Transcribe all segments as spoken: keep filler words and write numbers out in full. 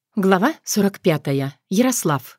Глава сорок пятая. Ярослав.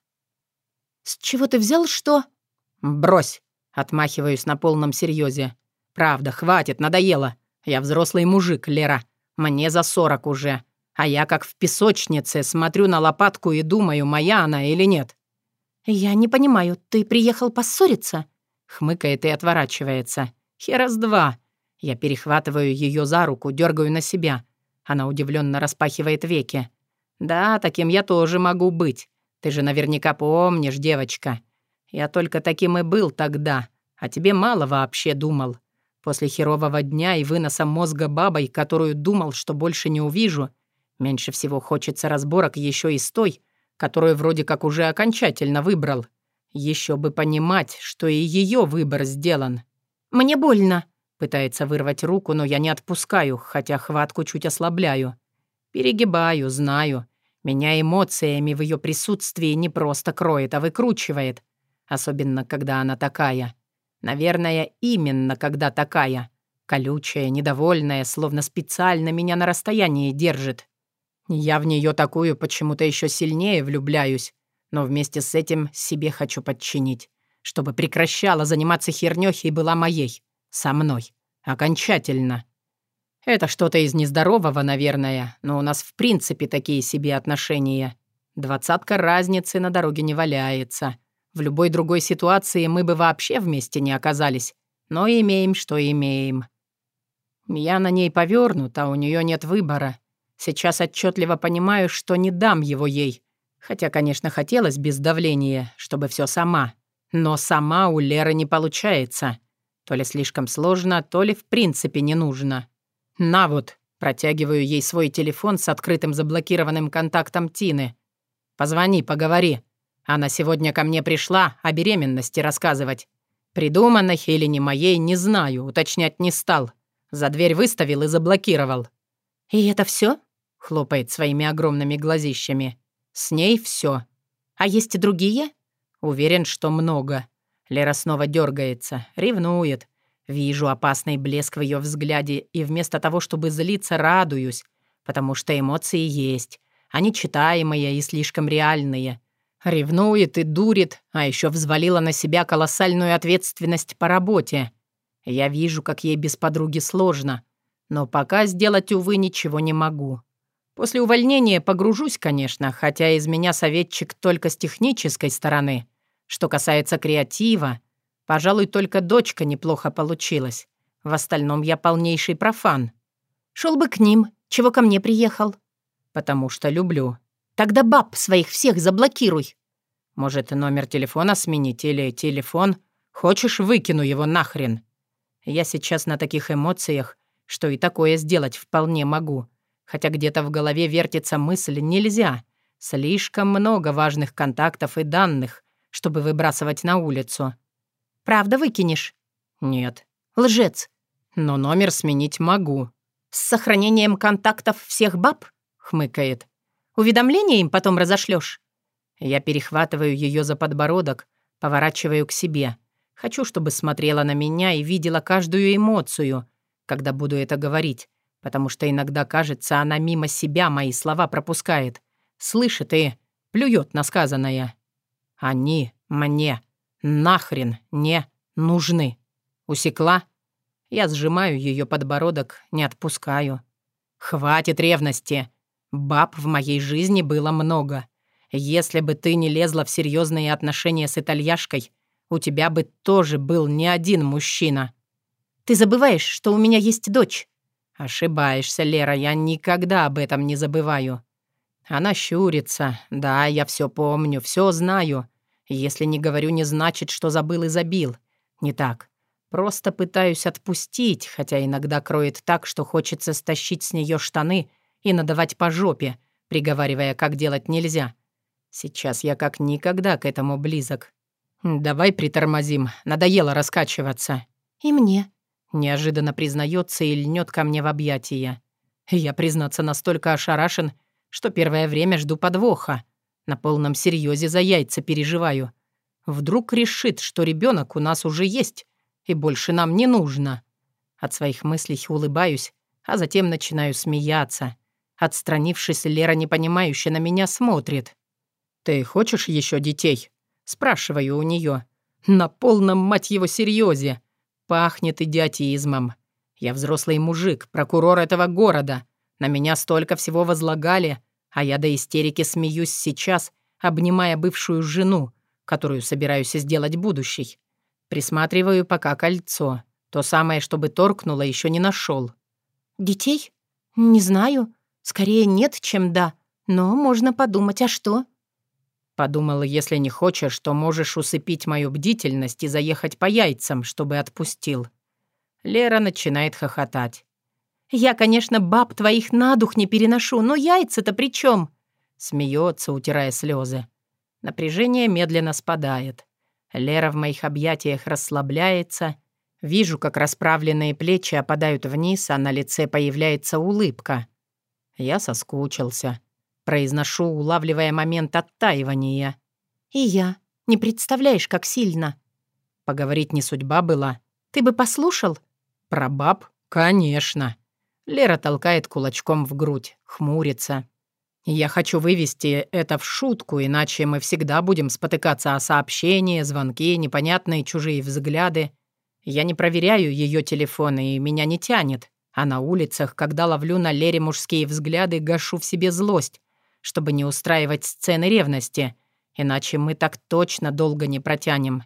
«С чего ты взял, что...» «Брось!» — отмахиваюсь на полном серьезе. «Правда, хватит, надоело. Я взрослый мужик, Лера. Мне за сорок уже. А я как в песочнице смотрю на лопатку и думаю, моя она или нет». «Я не понимаю, ты приехал поссориться?» Хмыкает и отворачивается. «Хера с два». Я перехватываю ее за руку, дергаю на себя. Она удивленно распахивает веки. «Да, таким я тоже могу быть. Ты же наверняка помнишь, девочка. Я только таким и был тогда, а тебе мало вообще думал. После херового дня и выноса мозга бабой, которую думал, что больше не увижу, меньше всего хочется разборок еще и с той, которую вроде как уже окончательно выбрал. Еще бы понимать, что и ее выбор сделан». «Мне больно», — пытается вырвать руку, но я не отпускаю, хотя хватку чуть ослабляю. Перегибаю, знаю. Меня эмоциями в ее присутствии не просто кроет, а выкручивает. Особенно, когда она такая. Наверное, именно когда такая. Колючая, недовольная, словно специально меня на расстоянии держит. Я в нее такую почему-то еще сильнее влюбляюсь, но вместе с этим себе хочу подчинить, чтобы прекращала заниматься хернёй и была моей. Со мной. Окончательно. Это что-то из нездорового, наверное, но у нас в принципе такие себе отношения. Двадцатка разницы на дороге не валяется. В любой другой ситуации мы бы вообще вместе не оказались, но имеем, что имеем. Я на ней повёрнут, а у нее нет выбора. Сейчас отчетливо понимаю, что не дам его ей. Хотя, конечно, хотелось без давления, чтобы все сама. Но сама у Леры не получается. То ли слишком сложно, то ли в принципе не нужно. «На вот», протягиваю ей свой телефон с открытым заблокированным контактом Тины. «Позвони, поговори. Она сегодня ко мне пришла о беременности рассказывать. Придуманной или не моей, не знаю, уточнять не стал. За дверь выставил и заблокировал». «И это все? Хлопает своими огромными глазищами. «С ней все. А есть и другие?» Уверен, что много. Лера снова дергается, ревнует. Вижу опасный блеск в ее взгляде, и вместо того, чтобы злиться, радуюсь, потому что эмоции есть. Они читаемые и слишком реальные. Ревнует и дурит, а еще взвалила на себя колоссальную ответственность по работе. Я вижу, как ей без подруги сложно, но пока сделать, увы, ничего не могу. После увольнения погружусь, конечно, хотя из меня советчик только с технической стороны. Что касается креатива, пожалуй, только дочка неплохо получилась. В остальном я полнейший профан. «Шел бы к ним. Чего ко мне приехал?» Потому что люблю. «Тогда баб своих всех заблокируй». Может, номер телефона сменить или телефон? Хочешь, выкину его нахрен? Я сейчас на таких эмоциях, что и такое сделать вполне могу. Хотя где-то в голове вертится мысль «нельзя». Слишком много важных контактов и данных, чтобы выбрасывать на улицу. «Правда выкинешь?» «Нет». «Лжец». «Но номер сменить могу». «С сохранением контактов всех баб?» — хмыкает. «Уведомления им потом разошлёшь?» Я перехватываю ее за подбородок, поворачиваю к себе. Хочу, чтобы смотрела на меня и видела каждую эмоцию, когда буду это говорить, потому что иногда, кажется, она мимо себя мои слова пропускает, слышит и плюет на сказанное. Они мне нахрен не нужны. Усекла? Я сжимаю ее подбородок, не отпускаю. Хватит ревности. Баб в моей жизни было много. Если бы ты не лезла в серьезные отношения с итальяшкой, у тебя бы тоже был не один мужчина. «Ты забываешь, что у меня есть дочь». Ошибаешься, Лера, я никогда об этом не забываю. Она щурится. Да, я все помню, все знаю. Если не говорю, не значит, что забыл и забил. Не так. Просто пытаюсь отпустить, хотя иногда кроет так, что хочется стащить с нее штаны и надавать по жопе, приговаривая, как делать нельзя. Сейчас я как никогда к этому близок. Давай притормозим, надоело раскачиваться. «И мне». Неожиданно признается и льнет ко мне в объятия. Я, признаться, настолько ошарашен, что первое время жду подвоха. На полном серьезе за яйца переживаю. Вдруг решит, что ребенок у нас уже есть, и больше нам не нужно. От своих мыслей улыбаюсь, а затем начинаю смеяться. Отстранившись, Лера непонимающе на меня смотрит. «Ты хочешь еще детей?» Спрашиваю у нее. На полном, мать его, серьезе. Пахнет идиотизмом. Я взрослый мужик, прокурор этого города. На меня столько всего возлагали, а я до истерики смеюсь сейчас, обнимая бывшую жену, которую собираюсь сделать будущей. Присматриваю пока кольцо. То самое, чтобы торкнуло, еще не нашел. «Детей? Не знаю. Скорее нет, чем да. Но можно подумать, а что?» Подумала, если не хочешь, то можешь усыпить мою бдительность и заехать по яйцам, чтобы отпустил. Лера начинает хохотать. «Я, конечно, баб твоих на дух не переношу, но яйца-то при чем?» Смеется, утирая слезы. Напряжение медленно спадает. Лера в моих объятиях расслабляется. Вижу, как расправленные плечи опадают вниз, а на лице появляется улыбка. Я соскучился. Произношу, улавливая момент оттаивания. «И я. Не представляешь, как сильно». Поговорить не судьба была. «Ты бы послушал?» Про баб? Конечно. Лера толкает кулачком в грудь, хмурится. Я хочу вывести это в шутку, иначе мы всегда будем спотыкаться о сообщении, звонки, непонятные чужие взгляды. Я не проверяю ее телефон, и меня не тянет. А на улицах, когда ловлю на Лере мужские взгляды, гашу в себе злость, чтобы не устраивать сцены ревности, иначе мы так точно долго не протянем.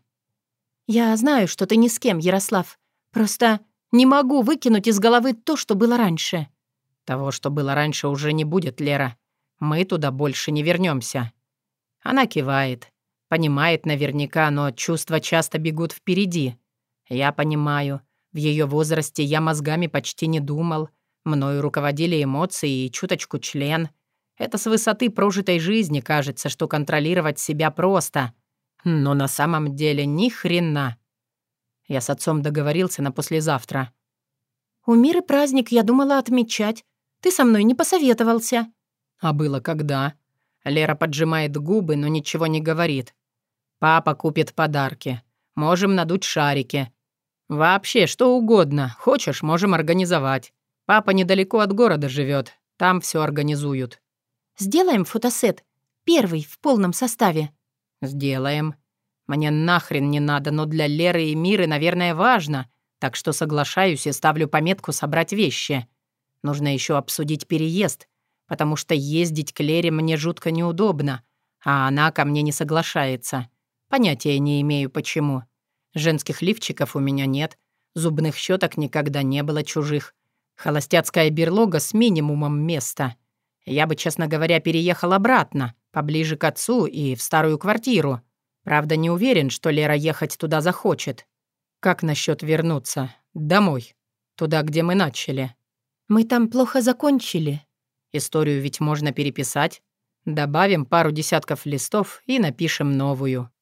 «Я знаю, что ты ни с кем, Ярослав. Просто не могу выкинуть из головы то, что было раньше». Того, что было раньше, уже не будет, Лера. Мы туда больше не вернемся. Она кивает. Понимает наверняка, но чувства часто бегут впереди. Я понимаю. В ее возрасте я мозгами почти не думал. Мною руководили эмоции и чуточку член. Это с высоты прожитой жизни кажется, что контролировать себя просто. Но на самом деле ни хрена. Я с отцом договорился на послезавтра. «У Миры праздник, я думала отмечать. Ты со мной не посоветовался». А было когда? Лера поджимает губы, но ничего не говорит. Папа купит подарки. Можем надуть шарики. Вообще, что угодно. Хочешь, можем организовать. Папа недалеко от города живет. Там все организуют. «Сделаем фотосет. Первый, в полном составе». «Сделаем. Мне нахрен не надо, но для Леры и Миры, наверное, важно. Так что соглашаюсь и ставлю пометку «собрать вещи». Нужно еще обсудить переезд, потому что ездить к Лере мне жутко неудобно, а она ко мне не соглашается. Понятия не имею, почему. Женских лифчиков у меня нет, зубных щеток никогда не было чужих. Холостяцкая берлога с минимумом места. Я бы, честно говоря, переехал обратно, поближе к отцу и в старую квартиру. Правда, не уверен, что Лера ехать туда захочет. Как насчет вернуться? Домой. Туда, где мы начали. «Мы там плохо закончили». Историю ведь можно переписать. Добавим пару десятков листов и напишем новую.